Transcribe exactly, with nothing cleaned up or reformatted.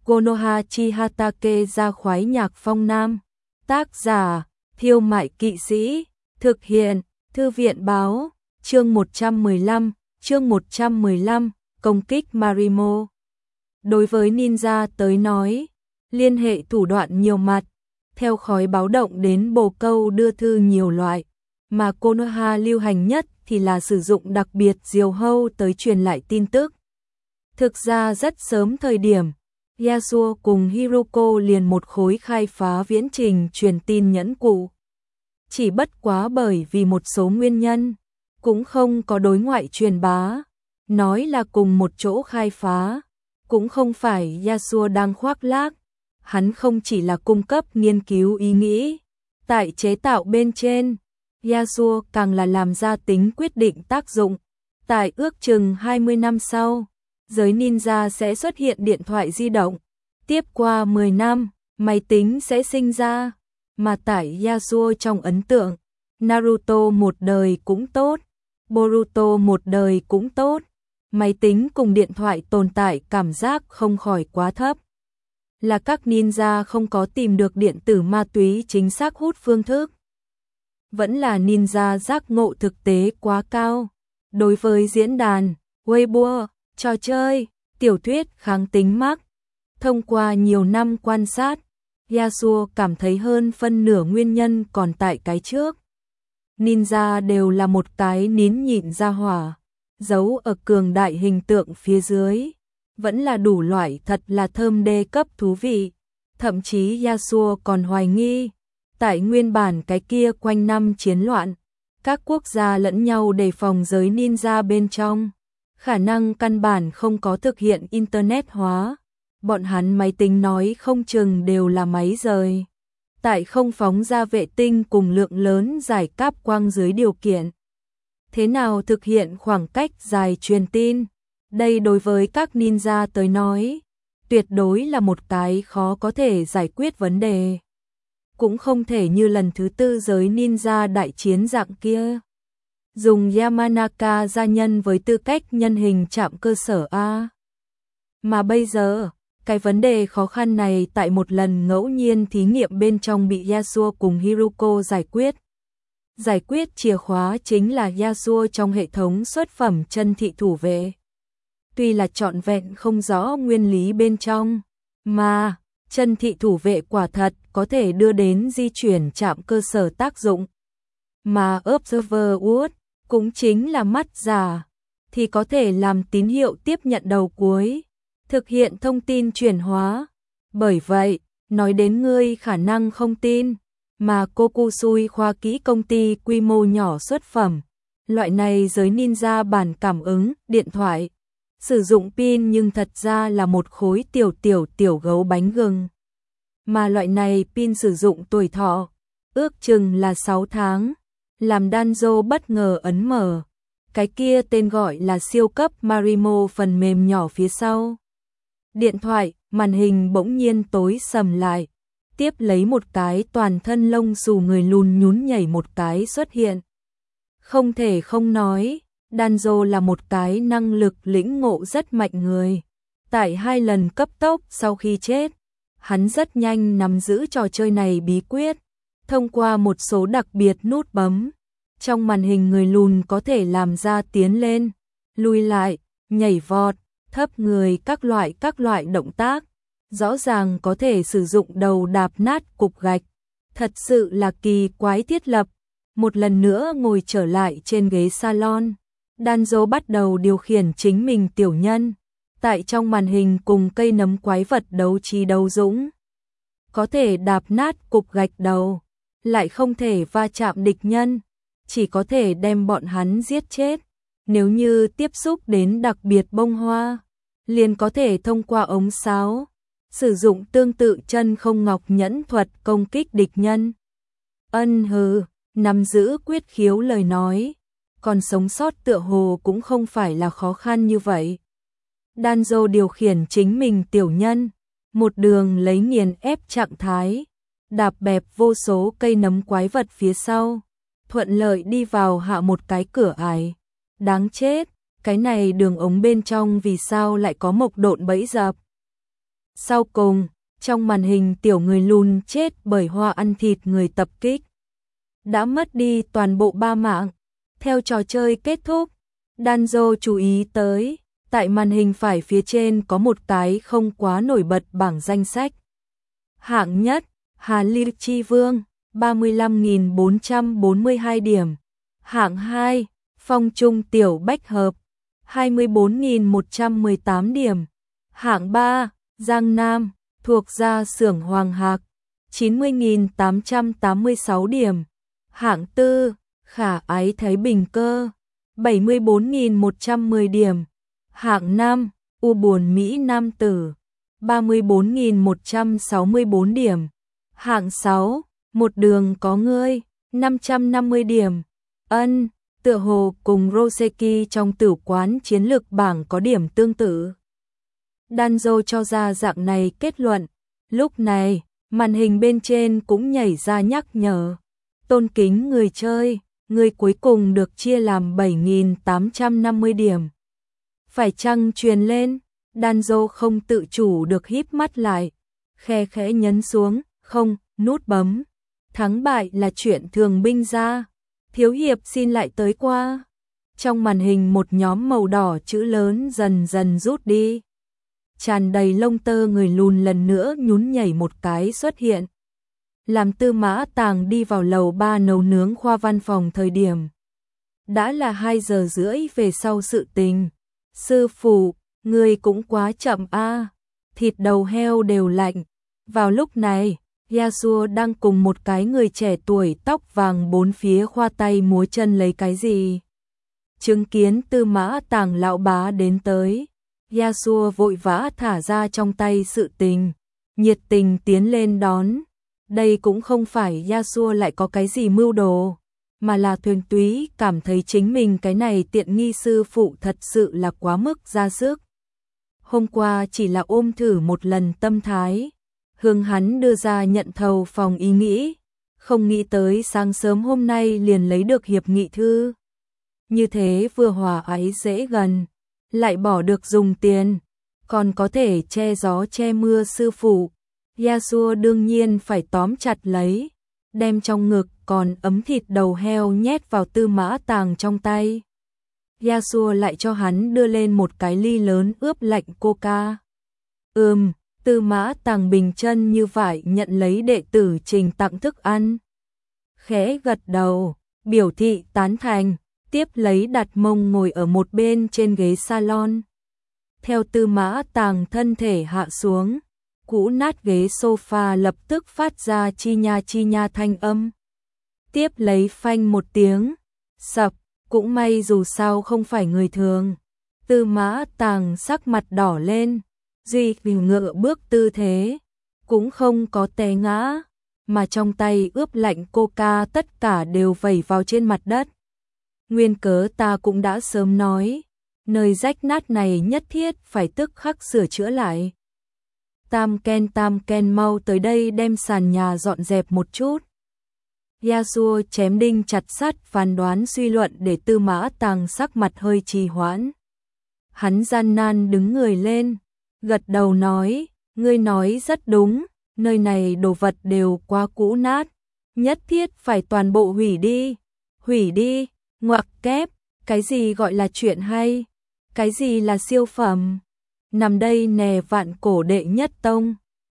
Konoha Chihatake ra khoái nhạc phong nam. Tác giả, Thiêu Mại Kỵ Sĩ. Thực hiện, Thư viện báo. Chương một trăm mười lăm, chương một trăm mười lăm, công kích Marimo. Đối với ninja tới nói, liên hệ thủ đoạn nhiều mặt, theo khói báo động đến bồ câu đưa thư nhiều loại, mà Konoha lưu hành nhất thì là sử dụng đặc biệt diều hâu tới truyền lại tin tức. Thực ra rất sớm thời điểm, Yasuo cùng Hiruko liền một khối khai phá viễn trình truyền tin nhẫn cụ. Chỉ bất quá bởi vì một số nguyên nhân, cũng không có đối ngoại truyền bá, nói là cùng một chỗ khai phá, cũng không phải Yasuo đang khoác lác, hắn không chỉ là cung cấp nghiên cứu ý nghĩ, tại chế tạo bên trên, Yasuo càng là làm ra tính quyết định tác dụng, tại ước chừng hai mươi năm sau, giới ninja sẽ xuất hiện điện thoại di động, tiếp qua mười năm, máy tính sẽ sinh ra, mà tại Yasuo trong ấn tượng, Naruto một đời cũng tốt, Boruto một đời cũng tốt, máy tính cùng điện thoại tồn tại cảm giác không khỏi quá thấp. Là các ninja không có tìm được điện tử ma túy chính xác hút phương thức. Vẫn là ninja giác ngộ thực tế quá cao. Đối với diễn đàn, Weibo, trò chơi, tiểu thuyết kháng tính mắc. Thông qua nhiều năm quan sát, Yasuo cảm thấy hơn phân nửa nguyên nhân còn tại cái trước. Ninja đều là một cái nín nhịn ra hỏa, giấu ở cường đại hình tượng phía dưới. Vẫn là đủ loại thật là thơm đê cấp thú vị. Thậm chí Yasuo còn hoài nghi, tại nguyên bản cái kia quanh năm chiến loạn, các quốc gia lẫn nhau đề phòng giới ninja bên trong, khả năng căn bản không có thực hiện internet hóa, bọn hắn máy tính nói không chừng đều là máy rời, tại không phóng ra vệ tinh cùng lượng lớn giải cáp quang dưới điều kiện. Thế nào thực hiện khoảng cách dài truyền tin? Đây đối với các ninja tới nói, tuyệt đối là một cái khó có thể giải quyết vấn đề. Cũng không thể như lần thứ tư giới ninja đại chiến dạng kia. Dùng Yamanaka gia nhân với tư cách nhân hình trạm cơ sở A. Mà bây giờ, cái vấn đề khó khăn này tại một lần ngẫu nhiên thí nghiệm bên trong bị Yasuo cùng Hiruko giải quyết. Giải quyết chìa khóa chính là Yasuo trong hệ thống xuất phẩm chân thị thủ vệ. Tuy là trọn vẹn không rõ nguyên lý bên trong, mà chân thị thủ vệ quả thật có thể đưa đến di chuyển trạm cơ sở tác dụng. Mà Observer Wood cũng chính là mắt giả, thì có thể làm tín hiệu tiếp nhận đầu cuối, thực hiện thông tin chuyển hóa. Bởi vậy, nói đến ngươi khả năng không tin, mà Kokusui khoa kỹ công ty quy mô nhỏ xuất phẩm, loại này giới ninja bản cảm ứng, điện thoại, sử dụng pin nhưng thật ra là một khối tiểu tiểu tiểu gấu bánh gừng. Mà loại này pin sử dụng tuổi thọ, ước chừng là sáu tháng, làm Danzo bất ngờ ấn mở. Cái kia tên gọi là siêu cấp Marimo phần mềm nhỏ phía sau. Điện thoại, màn hình bỗng nhiên tối sầm lại, tiếp lấy một cái toàn thân lông xù người lùn nhún nhảy một cái xuất hiện. Không thể không nói, Danzo là một cái năng lực lĩnh ngộ rất mạnh người. Tại hai lần cấp tốc sau khi chết, hắn rất nhanh nắm giữ trò chơi này bí quyết. Thông qua một số đặc biệt nút bấm, trong màn hình người lùn có thể làm ra tiến lên, lùi lại, nhảy vọt, thấp người các loại các loại động tác. Rõ ràng có thể sử dụng đầu đạp nát cục gạch. Thật sự là kỳ quái thiết lập. Một lần nữa ngồi trở lại trên ghế salon, Danzo bắt đầu điều khiển chính mình tiểu nhân. Tại trong màn hình cùng cây nấm quái vật đấu trí đấu dũng. Có thể đạp nát cục gạch đầu, lại không thể va chạm địch nhân, chỉ có thể đem bọn hắn giết chết. Nếu như tiếp xúc đến đặc biệt bông hoa, liền có thể thông qua ống sáo, sử dụng tương tự chân không ngọc nhẫn thuật công kích địch nhân. Ân hừ, nắm giữ quyết khiếu lời nói, còn sống sót tựa hồ cũng không phải là khó khăn như vậy. Danzo điều khiển chính mình tiểu nhân, một đường lấy nghiền ép trạng thái, đạp bẹp vô số cây nấm quái vật phía sau, thuận lợi đi vào hạ một cái cửa ải. Đáng chết, cái này đường ống bên trong vì sao lại có mộc độn bẫy dập. Sau cùng, trong màn hình tiểu người lùn chết bởi hoa ăn thịt người tập kích. Đã mất đi toàn bộ ba mạng. Theo trò chơi kết thúc, Danzo chú ý tới, tại màn hình phải phía trên có một cái không quá nổi bật bảng danh sách. Hạng nhất, Hà Ly Chi Vương, ba mươi lăm nghìn bốn trăm bốn mươi hai điểm. Hạng hai, Phong Trung Tiểu Bách Hợp, hai mươi bốn nghìn một trăm mười tám điểm. Hạng ba, Giang Nam, thuộc gia xưởng Hoàng Hạc, chín mươi nghìn tám trăm tám mươi sáu điểm. Hạng tư, Khả Ái Thấy Bình Cơ, bảy mươi bốn nghìn một trăm mười điểm. Hạng năm, U Buồn Mỹ Nam Tử, ba mươi bốn nghìn một trăm sáu mươi bốn điểm. Hạng sáu, Một Đường Có Ngươi, năm trăm năm mươi điểm. Ân, tựa hồ cùng Roseki trong tử quán chiến lược bảng có điểm tương tự. Danzo cho ra dạng này kết luận. Lúc này, màn hình bên trên cũng nhảy ra nhắc nhở. Tôn kính người chơi, người cuối cùng được chia làm bảy nghìn tám trăm năm mươi điểm. Phải chăng truyền lên? Danzo không tự chủ được híp mắt lại, khe khẽ nhấn xuống, không, nút bấm. Thắng bại là chuyện thường binh ra. Thiếu hiệp xin lại tới qua. Trong màn hình một nhóm màu đỏ chữ lớn dần dần rút đi. Tràn đầy lông tơ người lùn lần nữa nhún nhảy một cái xuất hiện. Làm Tư Mã Tàng đi vào lầu ba nấu nướng khoa văn phòng thời điểm. Đã là hai giờ rưỡi về sau sự tình. Sư phụ, người cũng quá chậm a. Thịt đầu heo đều lạnh. Vào lúc này, Yasuo đang cùng một cái người trẻ tuổi tóc vàng bốn phía khoa tay múa chân lấy cái gì. Chứng kiến Tư Mã Tàng lão bá đến tới, Yasuo vội vã thả ra trong tay sự tình, nhiệt tình tiến lên đón. Đây cũng không phải Yasuo lại có cái gì mưu đồ, mà là thuần túy cảm thấy chính mình cái này tiện nghi sư phụ thật sự là quá mức ra sức. Hôm qua chỉ là ôm thử một lần tâm thái, hướng hắn đưa ra nhận thầu phòng ý nghĩ, không nghĩ tới sáng sớm hôm nay liền lấy được hiệp nghị thư. Như thế vừa hòa ái dễ gần, lại bỏ được dùng tiền, còn có thể che gió che mưa sư phụ. Yasuo đương nhiên phải tóm chặt lấy, đem trong ngực còn ấm thịt đầu heo nhét vào Tư Mã Tàng trong tay. Yasuo lại cho hắn đưa lên một cái ly lớn ướp lạnh coca. Ừm, Tư Mã Tàng bình chân như vậy nhận lấy đệ tử trình tặng thức ăn. Khẽ gật đầu, biểu thị tán thành, tiếp lấy đặt mông ngồi ở một bên trên ghế salon. Theo Tư Mã Tàng thân thể hạ xuống, cũ nát ghế sofa lập tức phát ra chi nha chi nha thanh âm. Tiếp lấy phanh một tiếng, sập, cũng may dù sao không phải người thường. Tư Mã Tàng sắc mặt đỏ lên, duy vì ngựa bước tư thế, cũng không có té ngã, mà trong tay ướp lạnh coca tất cả đều vẩy vào trên mặt đất. Nguyên cớ ta cũng đã sớm nói, nơi rách nát này nhất thiết phải tức khắc sửa chữa lại. Tam Ken Tam Ken mau tới đây đem sàn nhà dọn dẹp một chút. Yasuo chém đinh chặt sắt phán đoán suy luận để Tư Mã Tàng sắc mặt hơi trì hoãn. Hắn gian nan đứng người lên, gật đầu nói, ngươi nói rất đúng, nơi này đồ vật đều quá cũ nát, nhất thiết phải toàn bộ hủy đi. Hủy đi, ngoặc kép, cái gì gọi là chuyện hay, cái gì là siêu phẩm. Nằm đây nè vạn cổ đệ nhất tông,